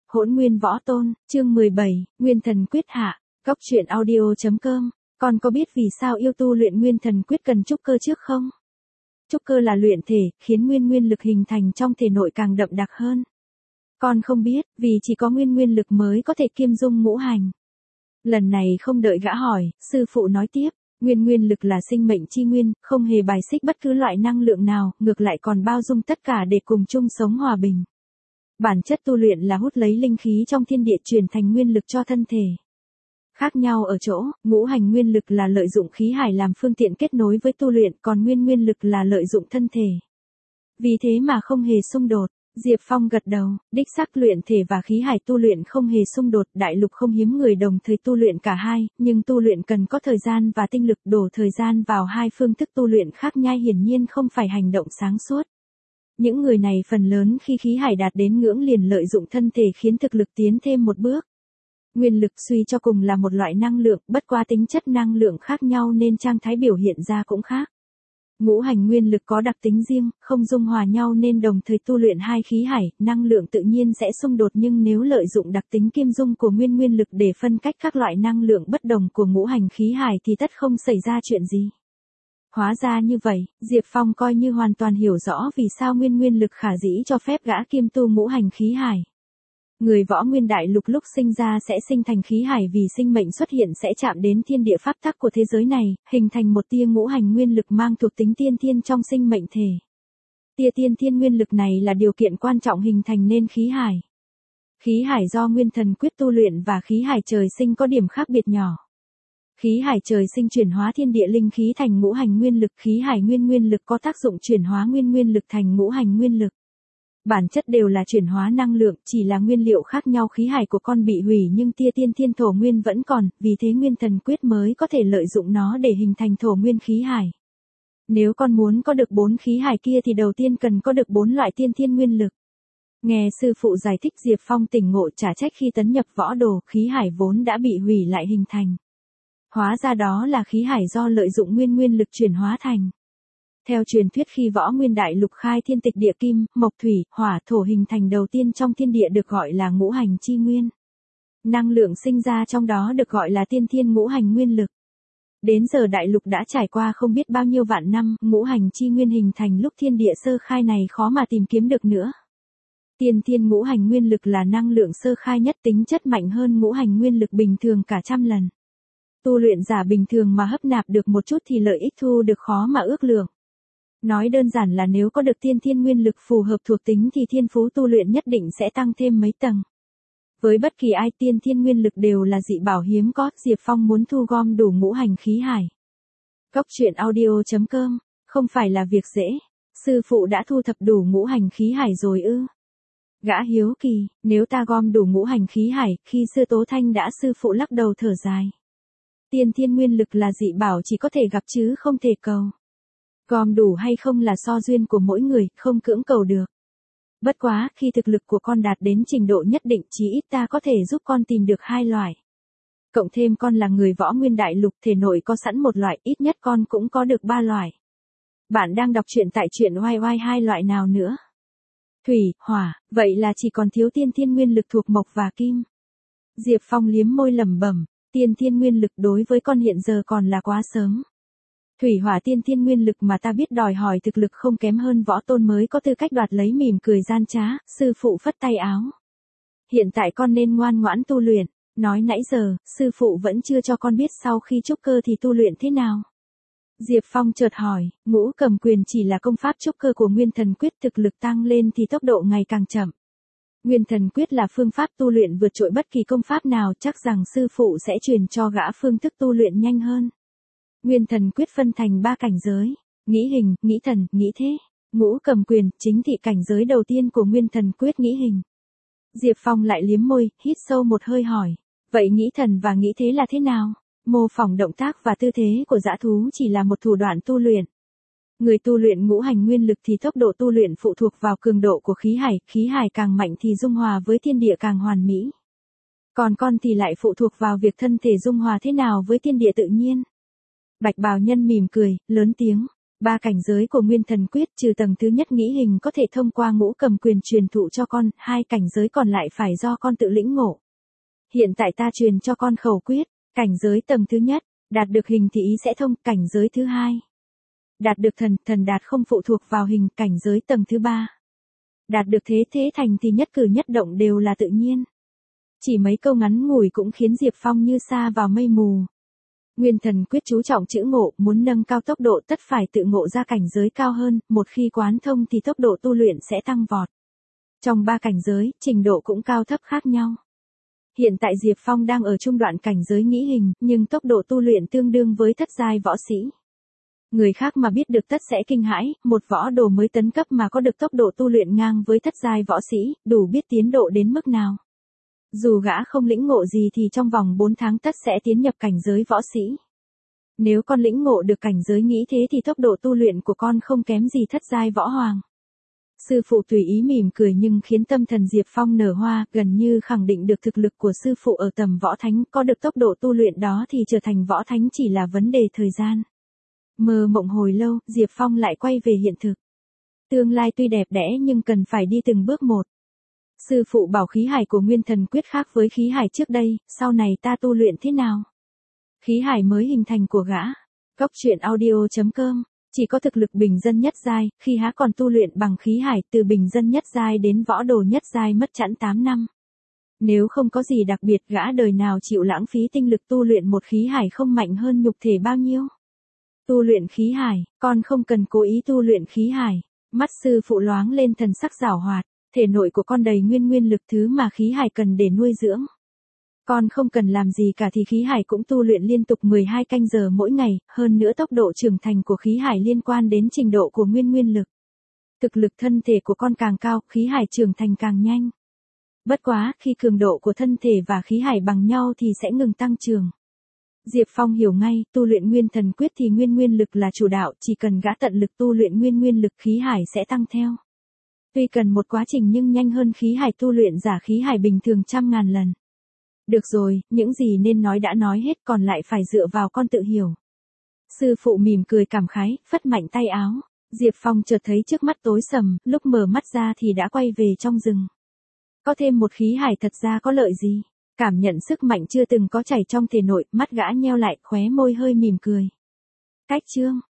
Hỗn Nguyên Võ Tôn, chương 17, Nguyên Thần Quyết hạ. Góc truyện audio.com. Con có biết vì sao yêu tu luyện Nguyên Thần Quyết cần trúc cơ trước không? Trúc cơ là luyện thể, khiến nguyên lực hình thành trong thể nội càng đậm đặc hơn. Con không biết, vì chỉ có nguyên lực mới có thể kiêm dung ngũ hành. Lần này không đợi gã hỏi, sư phụ nói tiếp, nguyên lực là sinh mệnh chi nguyên, không hề bài xích bất cứ loại năng lượng nào, ngược lại còn bao dung tất cả để cùng chung sống hòa bình. Bản chất tu luyện là hút lấy linh khí trong thiên địa chuyển thành nguyên lực cho thân thể. Khác nhau ở chỗ, ngũ hành nguyên lực là lợi dụng khí hải làm phương tiện kết nối với tu luyện, còn nguyên lực là lợi dụng thân thể. Vì thế mà không hề xung đột. Diệp Phong gật đầu, đích xác luyện thể và khí hải tu luyện không hề xung đột, đại lục không hiếm người đồng thời tu luyện cả hai, nhưng tu luyện cần có thời gian và tinh lực, đổ thời gian vào hai phương thức tu luyện khác nhau hiển nhiên không phải hành động sáng suốt. Những người này phần lớn khi khí hải đạt đến ngưỡng liền lợi dụng thân thể khiến thực lực tiến thêm một bước. Nguyên lực suy cho cùng là một loại năng lượng, bất qua tính chất năng lượng khác nhau nên trạng thái biểu hiện ra cũng khác. Ngũ hành nguyên lực có đặc tính riêng, không dung hòa nhau nên đồng thời tu luyện hai khí hải, năng lượng tự nhiên sẽ xung đột, nhưng nếu lợi dụng đặc tính kiêm dung của nguyên lực để phân cách các loại năng lượng bất đồng của ngũ hành khí hải thì tất không xảy ra chuyện gì. Hóa ra như vậy, Diệp Phong coi như hoàn toàn hiểu rõ vì sao nguyên lực khả dĩ cho phép gã kiêm tu ngũ hành khí hải. Người võ nguyên đại lục lúc sinh ra sẽ sinh thành khí hải vì sinh mệnh xuất hiện sẽ chạm đến thiên địa pháp tắc của thế giới này, hình thành một tia ngũ hành nguyên lực mang thuộc tính tiên thiên trong sinh mệnh thể. Tia tiên thiên nguyên lực này là điều kiện quan trọng hình thành nên khí hải. Khí hải do Nguyên Thần Quyết tu luyện và khí hải trời sinh có điểm khác biệt nhỏ. Khí hải trời sinh chuyển hóa thiên địa linh khí thành ngũ hành nguyên lực, khí hải nguyên lực có tác dụng chuyển hóa nguyên lực thành ngũ hành nguyên lực. Bản chất đều là chuyển hóa năng lượng, chỉ là nguyên liệu khác nhau, khí hải của con bị hủy nhưng tia tiên thiên thổ nguyên vẫn còn, vì thế Nguyên Thần Quyết mới có thể lợi dụng nó để hình thành thổ nguyên khí hải. Nếu con muốn có được 4 khí hải kia thì đầu tiên cần có được 4 loại tiên thiên nguyên lực. Nghe sư phụ giải thích Diệp Phong tỉnh ngộ, trả trách khi tấn nhập võ đồ, khí hải vốn đã bị hủy lại hình thành. Hóa ra đó là khí hải do lợi dụng nguyên lực chuyển hóa thành. Theo truyền thuyết khi võ nguyên đại lục khai thiên tịch địa, kim, mộc, thủy, hỏa, thổ hình thành đầu tiên trong thiên địa được gọi là ngũ hành chi nguyên. Năng lượng sinh ra trong đó được gọi là tiên thiên ngũ hành nguyên lực. Đến giờ đại lục đã trải qua không biết bao nhiêu vạn năm, ngũ hành chi nguyên hình thành lúc thiên địa sơ khai này khó mà tìm kiếm được nữa. Tiên thiên ngũ hành nguyên lực là năng lượng sơ khai nhất, tính chất mạnh hơn ngũ hành nguyên lực bình thường cả trăm lần. Tu luyện giả bình thường mà hấp nạp được một chút thì lợi ích thu được khó mà ước lượng. Nói đơn giản là nếu có được tiên thiên nguyên lực phù hợp thuộc tính thì thiên phú tu luyện nhất định sẽ tăng thêm mấy tầng. Với bất kỳ ai tiên thiên nguyên lực đều là dị bảo hiếm có, Diệp Phong muốn thu gom đủ ngũ hành khí hải. Góc truyện audio.com, không phải là việc dễ, sư phụ đã thu thập đủ ngũ hành khí hải rồi ư? Gã hiếu kỳ, nếu ta gom đủ ngũ hành khí hải, khi xưa Tố Thanh đã, sư phụ lắc đầu thở dài. Tiên thiên nguyên lực là dị bảo chỉ có thể gặp chứ không thể cầu. Gom đủ hay không là so duyên của mỗi người, không cưỡng cầu được. Bất quá, khi thực lực của con đạt đến trình độ nhất định, chí ít ta có thể giúp con tìm được 2 loại. Cộng thêm con là người võ nguyên đại lục, thể nội có sẵn một loại, ít nhất con cũng có được 3 loại. Bạn đang đọc truyện tại truyện YY, 2 loại nào nữa? Thủy, hỏa, vậy là chỉ còn thiếu tiên thiên nguyên lực thuộc mộc và kim. Diệp Phong liếm môi lẩm bẩm, tiên thiên nguyên lực đối với con hiện giờ còn là quá sớm. Thủy hỏa tiên thiên nguyên lực mà ta biết đòi hỏi thực lực không kém hơn võ tôn mới có tư cách đoạt lấy, mỉm cười gian trá, sư phụ phất tay áo. Hiện tại con nên ngoan ngoãn tu luyện, nói nãy giờ, sư phụ vẫn chưa cho con biết sau khi trúc cơ thì tu luyện thế nào. Diệp Phong chợt hỏi, Ngũ Cầm Quyền chỉ là công pháp trúc cơ của Nguyên Thần Quyết, thực lực tăng lên thì tốc độ ngày càng chậm. Nguyên Thần Quyết là phương pháp tu luyện vượt trội bất kỳ công pháp nào, chắc rằng sư phụ sẽ truyền cho gã phương thức tu luyện nhanh hơn. Nguyên Thần Quyết phân thành 3 cảnh giới, nghĩ hình, nghĩ thần, nghĩ thế. Ngũ Cầm Quyền, chính thị cảnh giới đầu tiên của Nguyên Thần Quyết nghĩ hình. Diệp Phong lại liếm môi, hít sâu một hơi hỏi, vậy nghĩ thần và nghĩ thế là thế nào? Mô phỏng động tác và tư thế của dã thú chỉ là một thủ đoạn tu luyện. Người tu luyện ngũ hành nguyên lực thì tốc độ tu luyện phụ thuộc vào cường độ của khí hải càng mạnh thì dung hòa với thiên địa càng hoàn mỹ. Còn con thì lại phụ thuộc vào việc thân thể dung hòa thế nào với thiên địa tự nhiên. Bạch bào nhân mỉm cười, lớn tiếng, Ba cảnh giới của Nguyên Thần Quyết trừ tầng thứ nhất nghĩ hình có thể thông qua ngũ cầm quyền truyền thụ cho con, hai cảnh giới còn lại phải do con tự lĩnh ngộ. Hiện tại ta truyền cho con khẩu quyết, cảnh giới tầng thứ nhất, đạt được hình thì ý sẽ thông, cảnh giới thứ hai. Đạt được thần, thần đạt không phụ thuộc vào hình, cảnh giới tầng thứ ba. Đạt được thế thế thành thì nhất cử nhất động đều là tự nhiên. Chỉ mấy câu ngắn ngủi cũng khiến Diệp Phong như sa vào mây mù. Nguyên Thần Quyết chú trọng chữ ngộ, muốn nâng cao tốc độ tất phải tự ngộ ra cảnh giới cao hơn, một khi quán thông thì tốc độ tu luyện sẽ tăng vọt. Trong ba cảnh giới, trình độ cũng cao thấp khác nhau. Hiện tại Diệp Phong đang ở trung đoạn cảnh giới nghĩ hình, nhưng tốc độ tu luyện tương đương với thất giai võ sĩ. Người khác mà biết được tất sẽ kinh hãi, một võ đồ mới tấn cấp mà có được tốc độ tu luyện ngang với thất giai võ sĩ, đủ biết tiến độ đến mức nào. Dù gã không lĩnh ngộ gì thì trong vòng 4 tháng tất sẽ tiến nhập cảnh giới võ sĩ. Nếu con lĩnh ngộ được cảnh giới nghĩ thế thì tốc độ tu luyện của con không kém gì thất giai võ hoàng. Sư phụ tùy ý mỉm cười nhưng khiến tâm thần Diệp Phong nở hoa, gần như khẳng định được thực lực của sư phụ ở tầm võ thánh, có được tốc độ tu luyện đó thì trở thành võ thánh chỉ là vấn đề thời gian. Mơ mộng hồi lâu, Diệp Phong lại quay về hiện thực. Tương lai tuy đẹp đẽ nhưng cần phải đi từng bước một. Sư phụ bảo khí hải của Nguyên Thần Quyết khác với khí hải trước đây, sau này ta tu luyện thế nào? Khí hải mới hình thành của gã. Góc truyện audio.com. Chỉ có thực lực bình dân nhất giai, khi há còn tu luyện bằng khí hải, từ bình dân nhất giai đến võ đồ nhất giai mất chẵn 8 năm. Nếu không có gì đặc biệt, gã đời nào chịu lãng phí tinh lực tu luyện một khí hải không mạnh hơn nhục thể bao nhiêu? Tu luyện khí hải, con không cần cố ý tu luyện khí hải. Mắt sư phụ loáng lên thần sắc giảo hoạt, thể nội của con đầy nguyên lực thứ mà khí hải cần để nuôi dưỡng. Con không cần làm gì cả thì khí hải cũng tu luyện liên tục 12 canh giờ mỗi ngày, hơn nữa tốc độ trưởng thành của khí hải liên quan đến trình độ của nguyên lực. Thực lực thân thể của con càng cao, khí hải trưởng thành càng nhanh. Bất quá, khi cường độ của thân thể và khí hải bằng nhau thì sẽ ngừng tăng trưởng. Diệp Phong hiểu ngay, tu luyện Nguyên Thần Quyết thì nguyên lực là chủ đạo, chỉ cần gã tận lực tu luyện nguyên lực khí hải sẽ tăng theo. Tuy cần một quá trình nhưng nhanh hơn khí hải tu luyện giả khí hải bình thường trăm ngàn lần. Được rồi, những gì nên nói đã nói hết, còn lại phải dựa vào con tự hiểu. Sư phụ mỉm cười cảm khái, phất mạnh tay áo. Diệp Phong chợt thấy trước mắt tối sầm, lúc mở mắt ra thì đã quay về trong rừng. Có thêm một khí hải thật ra có lợi gì? Cảm nhận sức mạnh chưa từng có chảy trong thể nội, mắt gã nheo lại, khóe môi hơi mỉm cười. Cách chương.